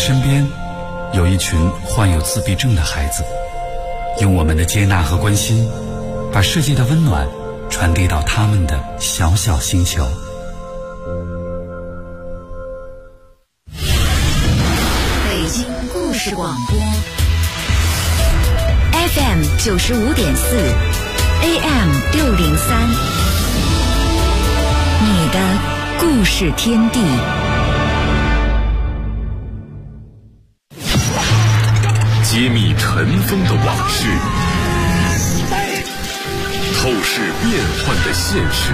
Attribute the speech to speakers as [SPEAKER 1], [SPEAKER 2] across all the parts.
[SPEAKER 1] 身边有一群患有自闭症的孩子，用我们的接纳和关心，把世界的温暖传递到他们的小小星球。
[SPEAKER 2] 北京故事广播 FM 95.4 AM 603，你的故事天地。
[SPEAKER 3] 揭秘尘封的往事，透视变幻的现实，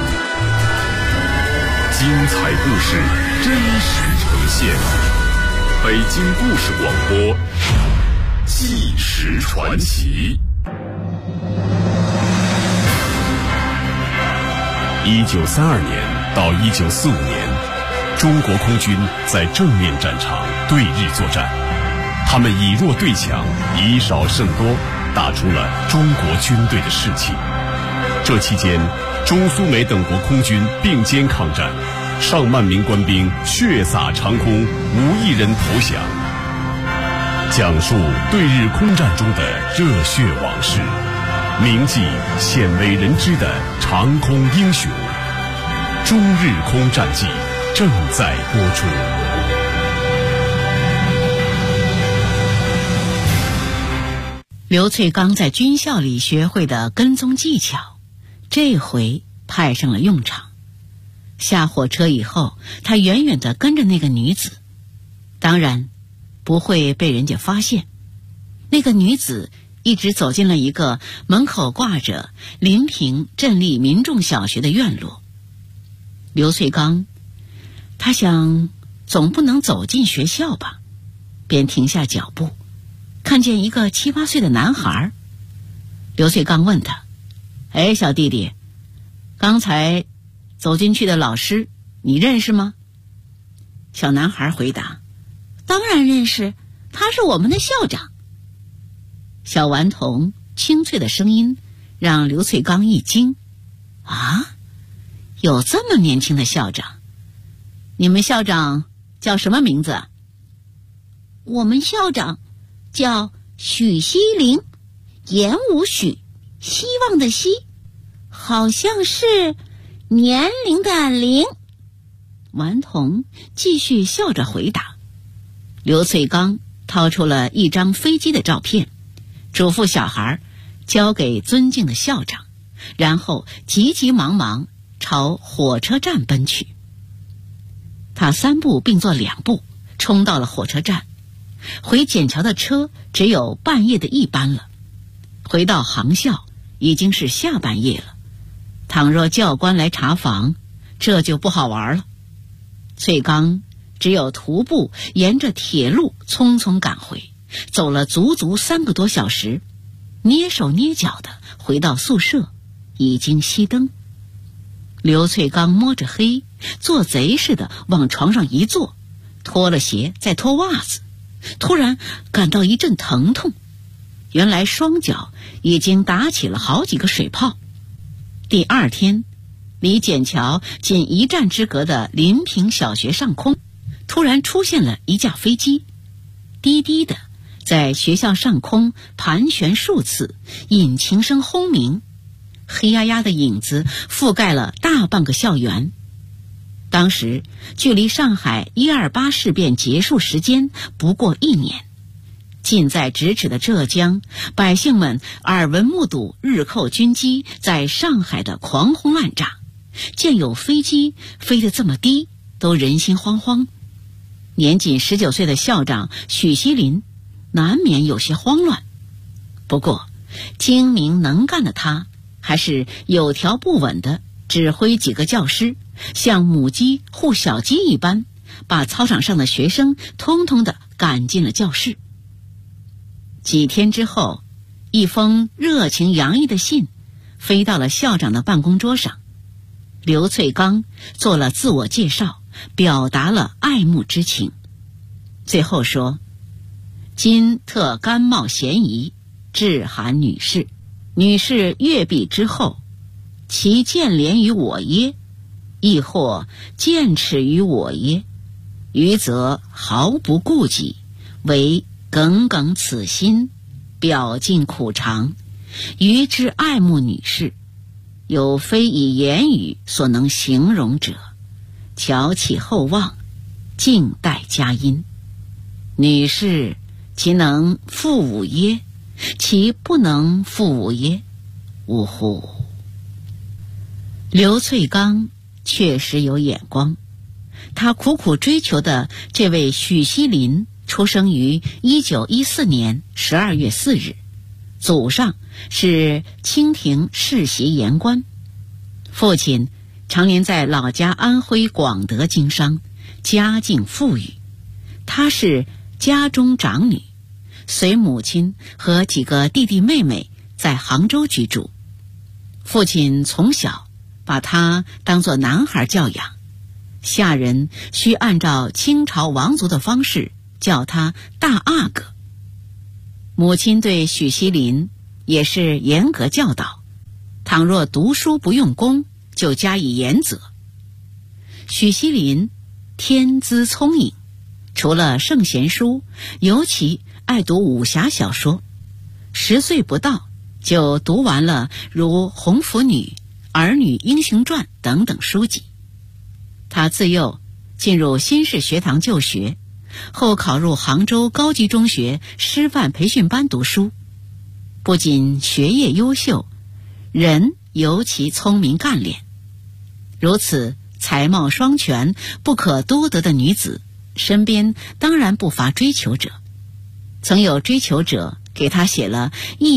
[SPEAKER 3] 精彩故事真实呈现。北京故事广播，纪实传奇。1932年到1945年，中国空军在正面战场对日作战。他们以弱对强，以少胜多，打出了中国军队的士气。这期间，中苏美等国空军并肩抗战，上万名官兵血洒长空，无一人投降。讲述对日空战中的热血往事，铭记鲜为人知的长空英雄。中日空战记正在播出。
[SPEAKER 4] 刘翠刚在军校里学会的跟踪技巧，这回派上了用场。下火车以后，他远远地跟着那个女子，当然不会被人家发现。那个女子一直走进了一个门口挂着临平镇立民众小学的院落。刘翠刚他想总不能走进学校吧，便停下脚步，看见一个7、8岁的男孩。刘翠刚问他：哎，小弟弟，刚才走进去的老师你认识吗？小男孩回答：当然认识，他是我们的校长。小顽童清脆的声音让刘翠刚一惊。啊，有这么年轻的校长？你们校长叫什么名字？我们校长叫许西林，言无许，希望的希，好像是年龄的龄。顽童继续笑着回答。刘翠刚掏出了一张飞机的照片，嘱咐小孩交给尊敬的校长，然后急急忙忙朝火车站奔去。他3步并作2步冲到了火车站，回笕桥的车只有半夜的1班了，回到航校已经是下半夜了。倘若教官来查房，这就不好玩了。翠刚只有徒步沿着铁路匆匆赶回，走了足足3个多小时，蹑手蹑脚的回到宿舍，已经熄灯。刘翠刚摸着黑，做贼似的往床上一坐，脱了鞋再脱袜子，突然感到一阵疼痛，原来双脚已经打起了好几个水泡。第2天，离笕桥仅1站之隔的临平小学上空，突然出现了一架飞机，低低的在学校上空盘旋数次，引擎声轰鸣，黑压压的影子覆盖了大半个校园。当时距离上海128事变结束时间不过1年，近在咫尺的浙江，百姓们耳闻目睹日寇军机在上海的狂轰滥炸，见有飞机飞得这么低，都人心惶惶。年仅19岁的校长许西林难免有些慌乱，不过精明能干的他还是有条不紊地指挥几个教师，像母鸡护小鸡一般，把操场上的学生通通地赶进了教室。几天之后，一封热情洋溢的信飞到了校长的办公桌上。刘翠刚做了自我介绍，表达了爱慕之情，最后说：今特甘冒嫌疑，致函女士，女士阅毕之后，其见怜于我耶，亦或见耻于我耶？ 余则毫不顾忌，唯耿耿此心，表尽苦肠。余之爱慕女士，有非以言语所能形容者，巧起厚望，静待佳音。女士其能复吾耶？其不能复吾耶？呜呼！刘粹刚确实有眼光，他苦苦追求的这位许锡林出生于1914年12月4日，祖上是清廷世袭言官，父亲常年在老家安徽广德经商，家境富裕。她是家中长女，随母亲和几个弟弟妹妹在杭州居住。父亲从小把她当作男孩教养，下人需按照清朝王族的方式叫他大阿哥。母亲对许锡林也是严格教导，倘若读书不用功，就加以严责。许锡林天资聪颖，除了圣贤书，尤其爱读武侠小说。10岁不到就读完了如《红拂女》《儿女英雄传》等等书籍。他自幼进入新式学堂就学，后考入杭州高级中学师范培训班读书。不仅学业优秀，人尤其聪明干练。如此才貌双全、不可多得的女子，身边当然不乏追求者。曾有追求者给她写了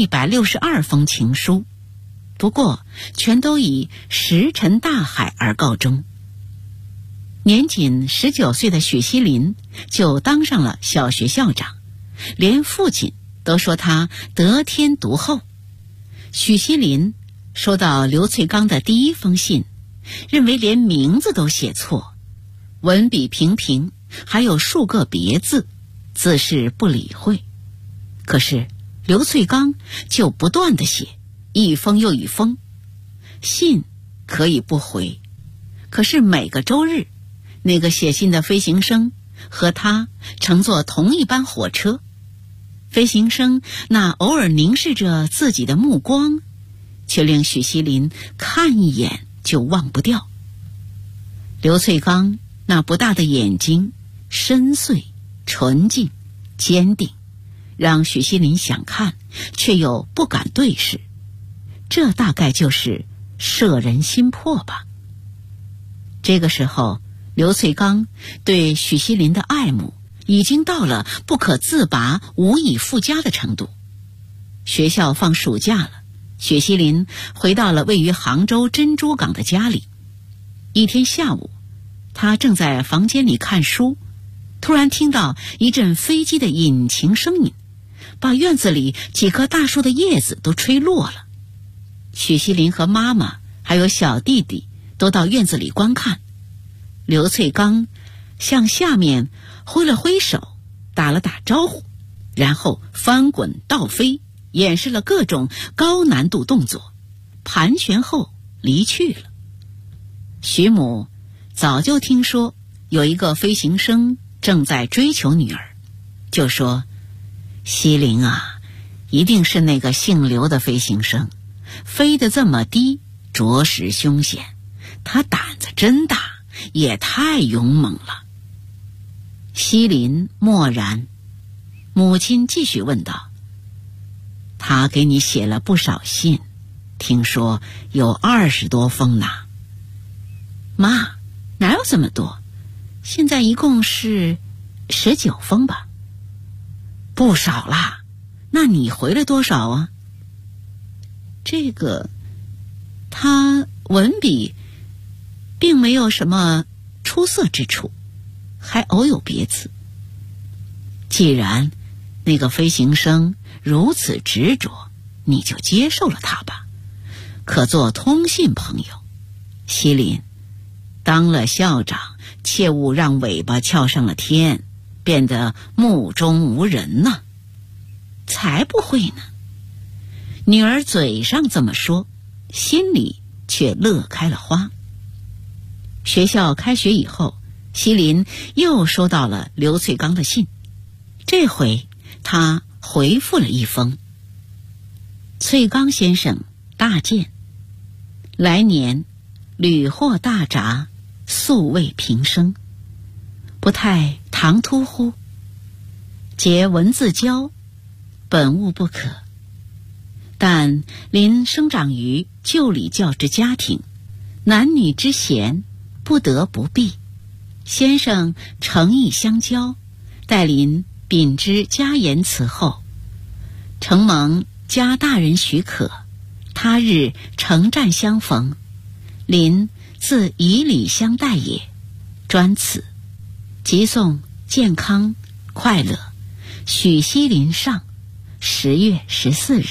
[SPEAKER 4] 162封情书，不过全都以石沉大海而告终。年仅19岁的许锡林就当上了小学校长，连父亲都说他得天独厚。许锡林收到刘粹刚的第一封信，认为连名字都写错，文笔平平，还有数个别字，自是不理会。可是刘粹刚就不断地写，一封又一封。信可以不回，可是每个周日，那个写信的飞行生和他乘坐同一班火车，飞行生那偶尔凝视着自己的目光，却令许锡林看一眼就忘不掉。刘粹刚那不大的眼睛，深邃、纯净、坚定，让许锡林想看，却又不敢对视。这大概就是摄人心魄吧。这个时候，刘粹刚对许锡林的爱慕已经到了不可自拔、无以复加的程度。学校放暑假了，许锡林回到了位于杭州珍珠港的家里。一天下午，他正在房间里看书，突然听到一阵飞机的引擎声音，把院子里几棵大树的叶子都吹落了。许锡林和妈妈还有小弟弟都到院子里观看。刘粹刚向下面挥了挥手，打了打招呼，然后翻滚倒飞，演示了各种高难度动作，盘旋后离去了。徐母早就听说有一个飞行生正在追求女儿，就说：锡林啊，一定是那个姓刘的飞行生，飞得这么低，着实凶险，他胆子真大，也太勇猛了。锡林默然，母亲继续问道：他给你写了不少信，听说有20多封呢。妈，哪有这么多？现在一共是19封吧。不少啦，那你回了多少啊？这个，他文笔并没有什么出色之处，还偶有别字。既然那个飞行生如此执着，你就接受了他吧，可做通信朋友。锡林，当了校长，切勿让尾巴翘上了天，变得目中无人呢。才不会呢。女儿嘴上这么说，心里却乐开了花。学校开学以后， 西林又收到了刘翠刚的信，这回他回复了一封：翠刚先生大见，来年屡获大札，素未平生，不太唐突乎？结文字交，本务不可。但临生长于旧礼教之家庭，男女之嫌不得不避。先生诚意相交，待临秉之家言辞后，承蒙家大人许可，他日乘站相逢，临自以礼相待也。专此，即送健康快乐，许西林上，10月14日。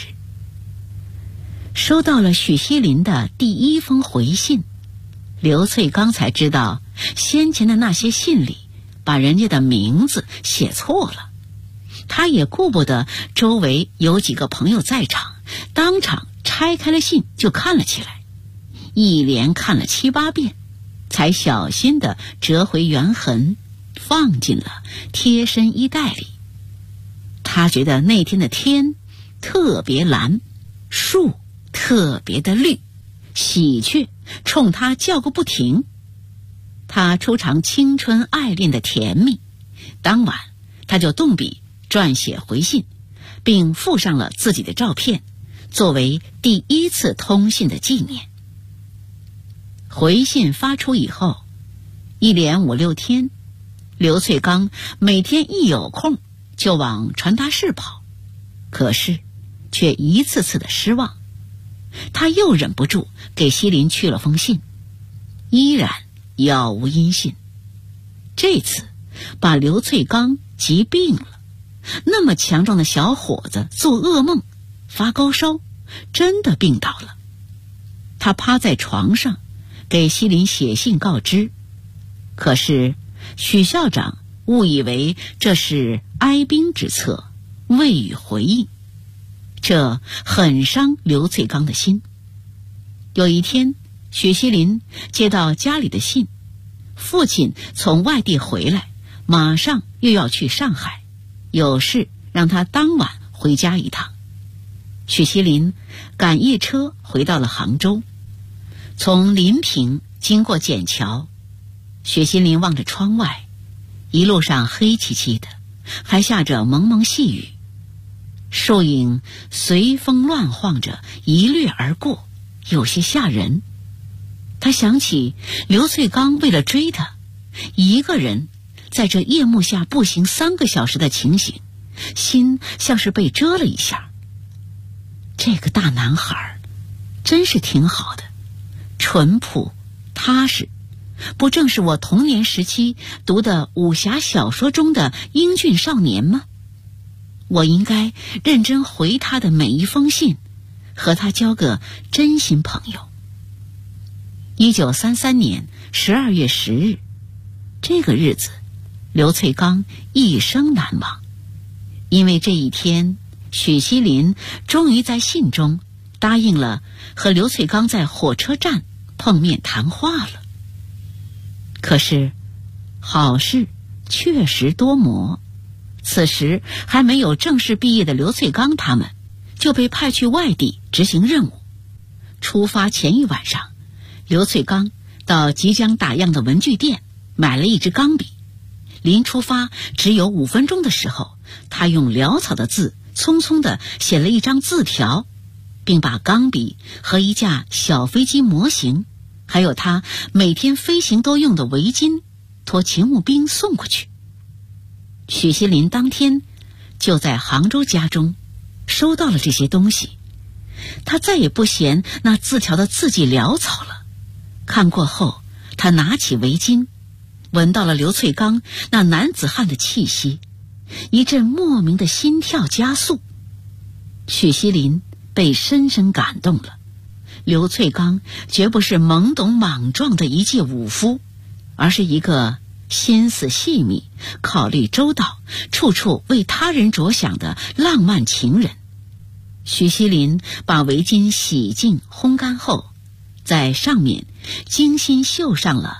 [SPEAKER 4] 收到了许西林的第一封回信，刘翠刚才知道先前的那些信里把人家的名字写错了。他也顾不得周围有几个朋友在场，当场拆开了信就看了起来，一连看了7、8遍，才小心地折回原痕，放进了贴身衣袋里。他觉得那天的天特别蓝，树特别的绿，喜鹊冲他叫个不停。他初尝青春爱恋的甜蜜，当晚他就动笔撰写回信，并附上了自己的照片，作为第一次通信的纪念。回信发出以后，一连5、6天，刘翠刚每天一有空就往传达室跑，可是却一次次的失望。他又忍不住给西林去了封信，依然杳无音信。这次把刘翠刚急病了，那么强壮的小伙子做噩梦，发高烧，真的病倒了。他趴在床上给西林写信告知，可是许校长误以为这是哀兵之策，未予回应，这很伤刘翠刚的心。有一天，许西林接到家里的信，父亲从外地回来，马上又要去上海，有事让他当晚回家一趟。许西林赶夜车回到了杭州，从临平经过笕桥，许西林望着窗外，一路上黑漆漆的，还下着蒙蒙细雨，树影随风乱晃着一掠而过，有些吓人。他想起刘翠刚为了追他，一个人在这夜幕下步行3个小时的情形，心像是被蛰了一下。这个大男孩真是挺好的，淳朴踏实，不正是我童年时期读的武侠小说中的英俊少年吗？我应该认真回他的每一封信，和他交个真心朋友。1933年12月10日，这个日子刘翠刚一生难忘，因为这一天许西林终于在信中答应了和刘翠刚在火车站碰面谈话了。可是好事确实多磨，此时还没有正式毕业的刘翠刚他们就被派去外地执行任务。出发前一晚上，刘翠刚到即将打烊的文具店买了一支钢笔，临出发只有5分钟的时候，他用潦草的字匆匆地写了一张字条，并把钢笔和一架小飞机模型，还有他每天飞行都用的围巾托勤务兵送过去。许西林当天就在杭州家中收到了这些东西，他再也不嫌那字条的字迹潦草了。看过后，他拿起围巾，闻到了刘翠刚那男子汉的气息，一阵莫名的心跳加速。许西林被深深感动了。刘翠刚绝不是懵懂莽撞的一介武夫，而是一个心思细密、考虑周到、处处为他人着想的浪漫情人。许西林把围巾洗净烘干后，在上面精心绣上了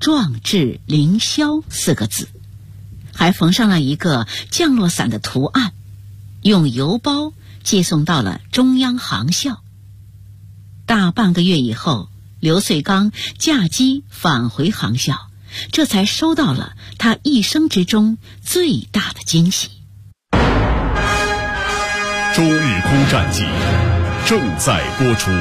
[SPEAKER 4] 壮志凌霄4个字，还缝上了一个降落伞的图案，用邮包寄送到了中央航校。大半个月以后，刘粹刚驾机返回航校，这才收到了他一生之中最大的惊喜。
[SPEAKER 3] 中日空战记正在播出。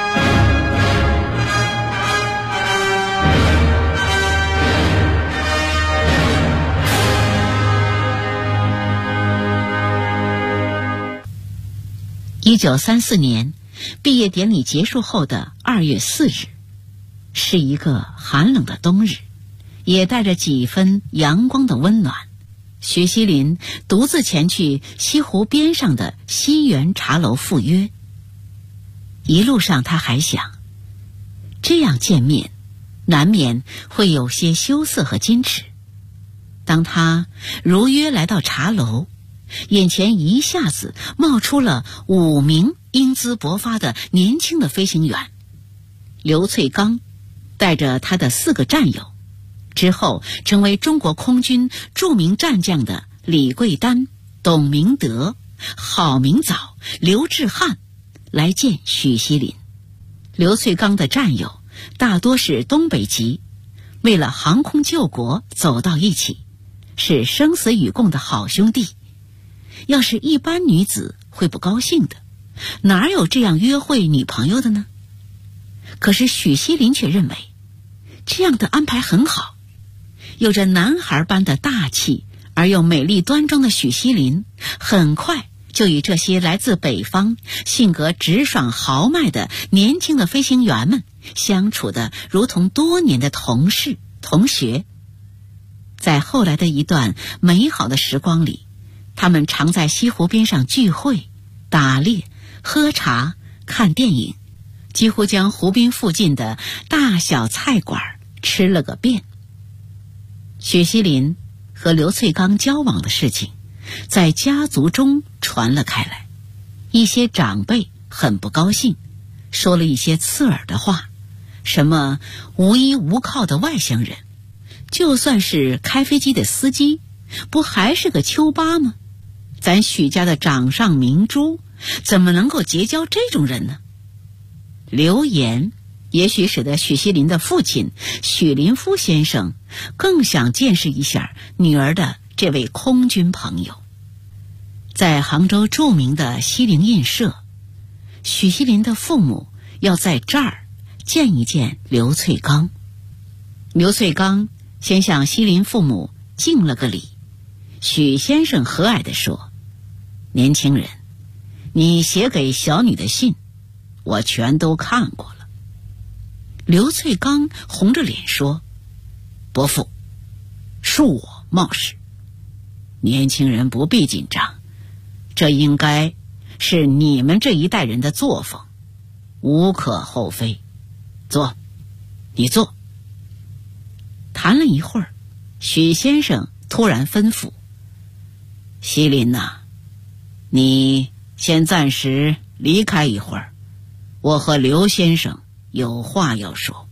[SPEAKER 4] 1934年毕业典礼结束后的2月4日，是一个寒冷的冬日，也带着几分阳光的温暖。许锡林独自前去西湖边上的西园茶楼赴约。一路上他还想，这样见面难免会有些羞涩和矜持。当他如约来到茶楼，眼前一下子冒出了5名英姿勃发的年轻的飞行员。刘粹刚带着他的4个战友，之后成为中国空军著名战将的李桂丹、董明德、郝明藻、刘志汉来见许锡林。刘粹刚的战友大多是东北籍，为了航空救国走到一起，是生死与共的好兄弟。要是一般女子会不高兴的，哪有这样约会女朋友的呢？可是许锡林却认为这样的安排很好。有着男孩般的大气而又美丽端庄的许锡林，很快就与这些来自北方、性格直爽豪迈的年轻的飞行员们相处得如同多年的同事、同学。在后来的一段美好的时光里，他们常在西湖边上聚会、打猎、喝茶、看电影，几乎将湖滨附近的大小菜馆吃了个遍。许锡林和刘粹刚交往的事情在家族中传了开来，一些长辈很不高兴，说了一些刺耳的话，什么无依无靠的外乡人，就算是开飞机的司机，不还是个丘巴吗？咱许家的掌上明珠怎么能够结交这种人呢？流言也许使得许锡林的父亲许林夫先生更想见识一下女儿的这位空军朋友。在杭州著名的西泠印社，许锡林的父母要在这儿见一见刘粹刚。刘粹刚先向锡林父母敬了个礼，许先生和蔼地说：“年轻人，你写给小女的信，我全都看过了。”刘粹刚红着脸说：“伯父，恕我冒失，年轻人不必紧张，这应该是你们这一代人的作风，无可厚非。坐，你坐。”谈了一会儿，许先生突然吩咐：“锡林呐，你先暂时离开一会儿，我和刘先生有话要说。”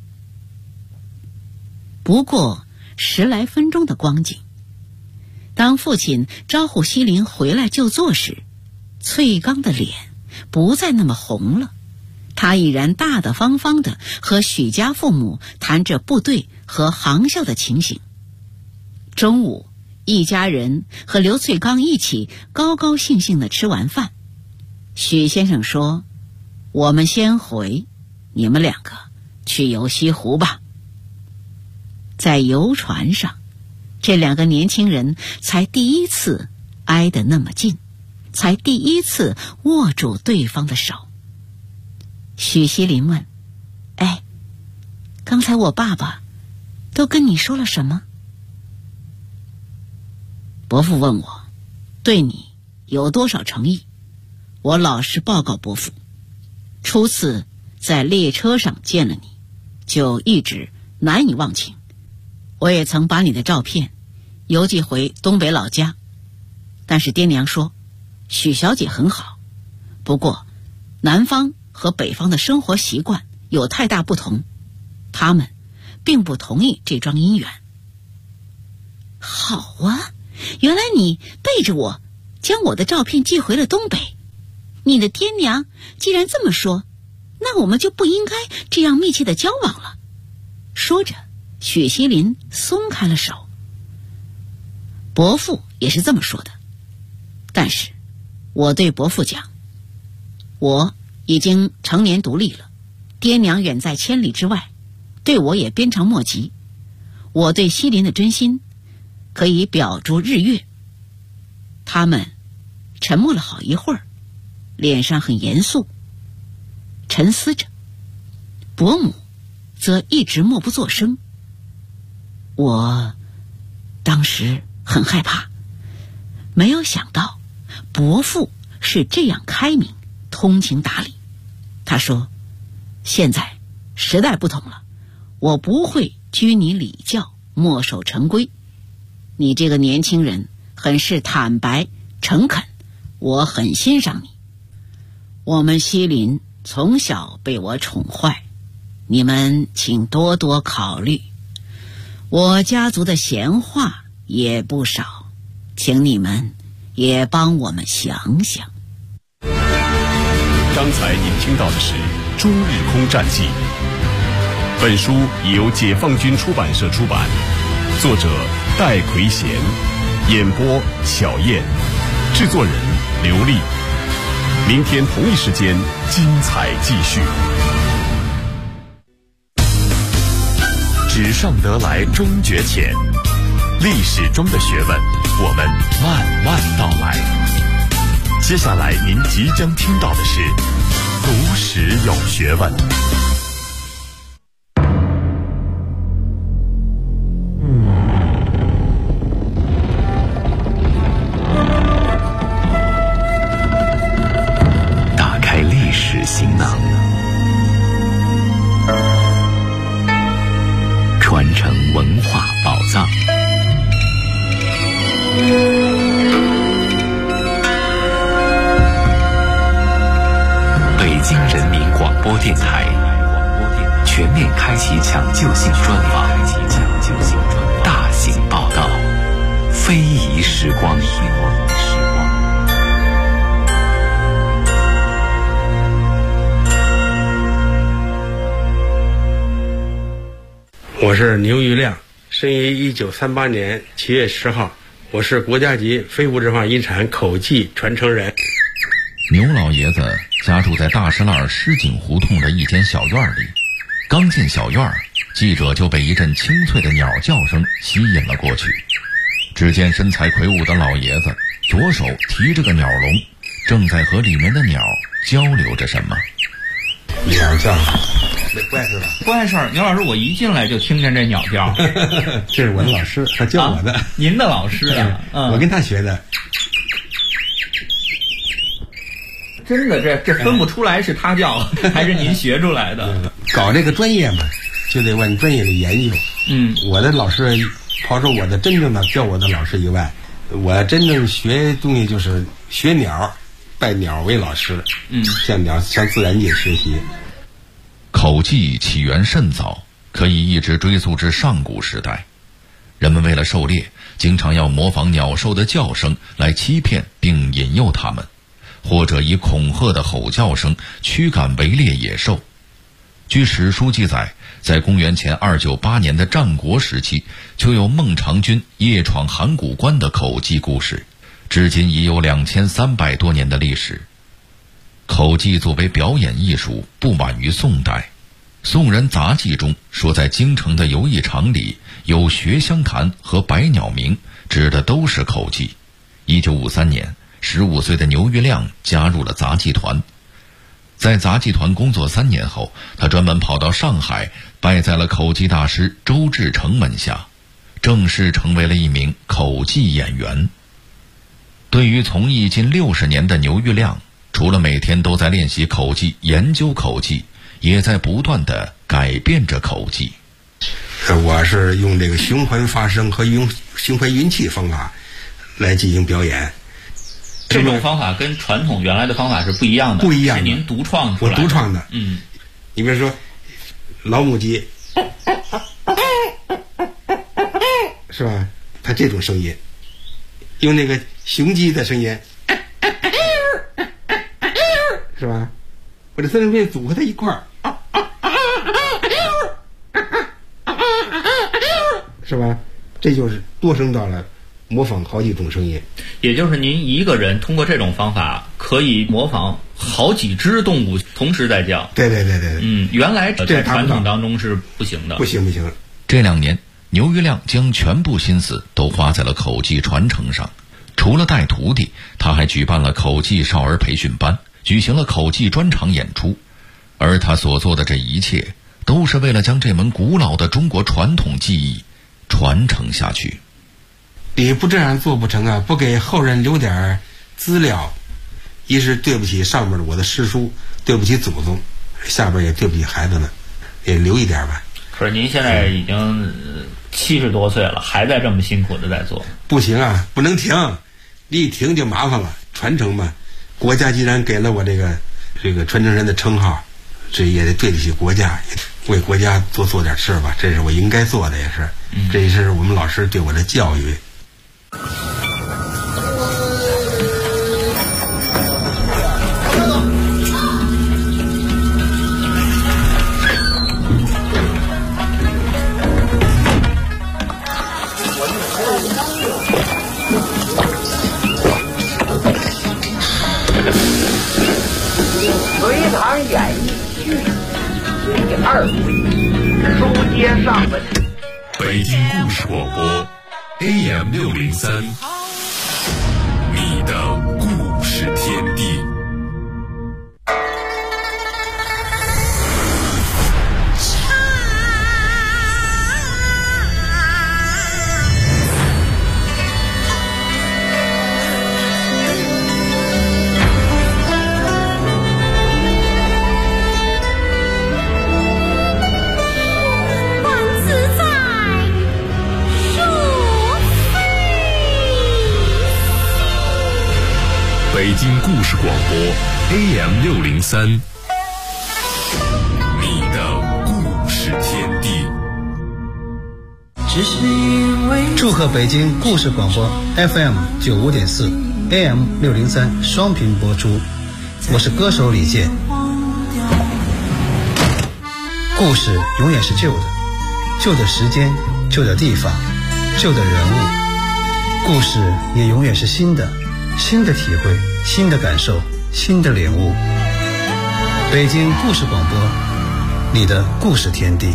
[SPEAKER 4] 不过10来分钟的光景，当父亲招呼锡林回来就坐时，粹刚的脸不再那么红了，他已然大大方方地和许家父母谈着部队和航校的情形。中午，一家人和刘粹刚一起高高兴兴地吃完饭。许先生说：“我们先回，你们2个去游西湖吧。”在游船上，这2个年轻人才第一次挨得那么近，才第一次握住对方的手。许锡林问：“哎，刚才我爸爸都跟你说了什么？”伯父问我对你有多少诚意，我老实报告伯父，初次在列车上见了你，就一直难以忘情。我也曾把你的照片邮寄回东北老家，但是爹娘说许小姐很好，不过南方和北方的生活习惯有太大不同，他们并不同意这桩姻缘。好啊，原来你背着我将我的照片寄回了东北。你的爹娘既然这么说，那我们就不应该这样密切的交往了。说着，许锡林松开了手。伯父也是这么说的，但是我对伯父讲，我已经成年独立了，爹娘远在千里之外，对我也鞭长莫及，我对锡林的真心可以表诸日月。他们沉默了好一会儿，脸上很严肃，沉思着。伯母则一直默不作声。我当时很害怕，没有想到伯父是这样开明通情达理。他说，现在时代不同了，我不会拘泥礼教，墨守成规。你这个年轻人很是坦白诚恳，我很欣赏你。我们锡林从小被我宠坏，你们请多多考虑。我家族的闲话也不少，请你们也帮我们想想。
[SPEAKER 3] 刚才您听到的是《朱日空战记》，本书已由解放军出版社出版，作者戴奎贤，演播小燕，制作人刘丽。明天同一时间，精彩继续。纸上得来终觉浅，历史中的学问，我们慢慢道来。接下来您即将听到的是读史有学问。
[SPEAKER 1] 打开历史行囊，传承文化宝藏。北京人民广播电台全面开启抢救性专访，大型报道，非遗时光。
[SPEAKER 5] 我是牛玉亮，生于1938年7月10号，我是国家级非物质文化遗产口技传承人。
[SPEAKER 6] 牛老爷子家住在大石栏狮井胡同的一间小院里，刚进小院，记者就被一阵清脆的鸟叫声吸引了过去。只见身材魁梧的老爷子左手提着个鸟笼，正在和里面的鸟交流着什么。
[SPEAKER 5] 鸟叫，不碍事吧？
[SPEAKER 7] 不碍事儿。牛老师，我一进来就听见这鸟叫。
[SPEAKER 5] 这是我的老师，他教我的。
[SPEAKER 7] 您的老师啊？
[SPEAKER 5] 我跟他学的。
[SPEAKER 7] 真的，这分不出来是他教还是您学出来的。
[SPEAKER 5] 搞这个专业嘛，就得往专业里研究。我的老师，抛出我的真正的教我的老师以外，我真正学东西就是学鸟，拜鸟为老师。向自然界学习。
[SPEAKER 6] 口技起源甚早，可以一直追溯至上古时代。人们为了狩猎，经常要模仿鸟兽的叫声来欺骗并引诱它们，或者以恐吓的吼叫声驱赶围猎野兽。据史书记载，在公元前298年的战国时期，就有孟尝君夜闯函谷关的口技故事，至今已有2300多年的历史。口技作为表演艺术，不晚于宋代。宋人杂记中说，在京城的游艺场里有学香坛和百鸟鸣，指的都是口技。1953年，15岁的牛玉亮加入了杂技团。在杂技团工作3年后，他专门跑到上海，拜在了口技大师周志成门下，正式成为了一名口技演员。对于从艺近60年的牛玉亮，除了每天都在练习口技、研究口技，也在不断地改变着口技。
[SPEAKER 5] 我是用这个循环发声和用循环运气方法来进行表演。
[SPEAKER 7] 这种方法跟传统原来的方法是不一样的，
[SPEAKER 5] 不一样的，
[SPEAKER 7] 是您独创出来的。
[SPEAKER 5] 我独创的。你比如说老母鸡， 是吧？它这种声音，用那个雄鸡的声音，是吧？我这三声变组合在一块儿，是吧？这就是多声道了，模仿好几种声音。
[SPEAKER 7] 也就是您一个人通过这种方法可以模仿好几只动物同时在叫。
[SPEAKER 5] 对。
[SPEAKER 7] 原来在传统当中是不行的。
[SPEAKER 5] 不行。
[SPEAKER 6] 这2年，牛于亮将全部心思都花在了口技传承上。除了带徒弟，他还举办了口技少儿培训班，举行了口技专场演出。而他所做的这一切，都是为了将这门古老的中国传统技艺传承下去。
[SPEAKER 5] 你不这样做不成啊！不给后人留点资料，一是对不起上面的我的师叔，对不起祖宗，下边也对不起孩子们，也留一点吧。
[SPEAKER 7] 可是您现在已经70多岁了，还在这么辛苦的在做。
[SPEAKER 5] 不行啊，不能停，一停就麻烦了。传承嘛，国家既然给了我这个传承人的称号，这也得对得起国家，也为国家做点事吧，这是我应该做的，也是，这也是我们老师对我的教育。
[SPEAKER 8] 隋唐演义续第2回，书接上文。
[SPEAKER 3] 北京故事广播 AM603，你的故事天地。北京故事广播 AM603，你的故事天地。
[SPEAKER 9] 祝贺北京故事广播 FM95.4 AM603 双频播出，我是歌手李健。故事永远是旧的，旧的时间，旧的地方，旧的人物。故事也永远是新的，新的体会，新的感受，新的领悟。北京故事广播，你的故事天地。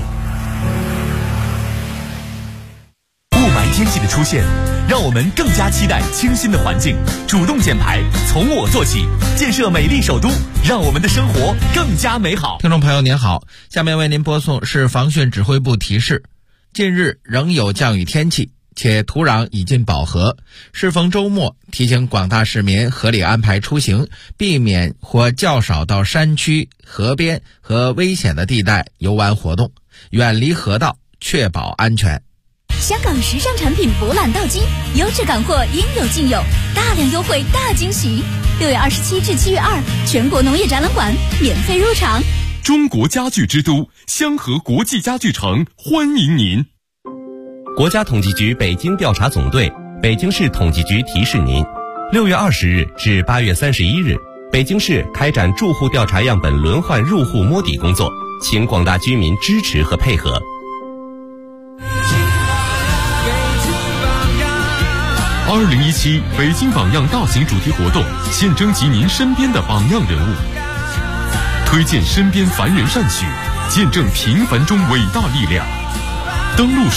[SPEAKER 10] 雾霾天气的出现，让我们更加期待清新的环境。主动减排，从我做起，建设美丽首都，让我们的生活更加美好。
[SPEAKER 11] 听众朋友您好，下面为您播送市防汛指挥部提示：近日仍有降雨天气，且土壤已近饱和，适逢周末，提醒广大市民合理安排出行，避免或较少到山区、河边和危险的地带游玩活动，远离河道，确保安全。
[SPEAKER 12] 香港时尚产品博览到今，优质港货应有尽有，大量优惠大惊喜。6月27至7月2，全国农业展览馆免费入场。
[SPEAKER 3] 中国家具之都香河国际家具城欢迎您。
[SPEAKER 13] 国家统计局北京调查总队、北京市统计局提示您：6月20日至8月31日，北京市开展住户调查样本轮换入户摸底工作，请广大居民支持和配合。
[SPEAKER 3] 2017北京榜样大型主题活动，现征集您身边的榜样人物，推荐身边凡人善举，见证平凡中伟大力量。登录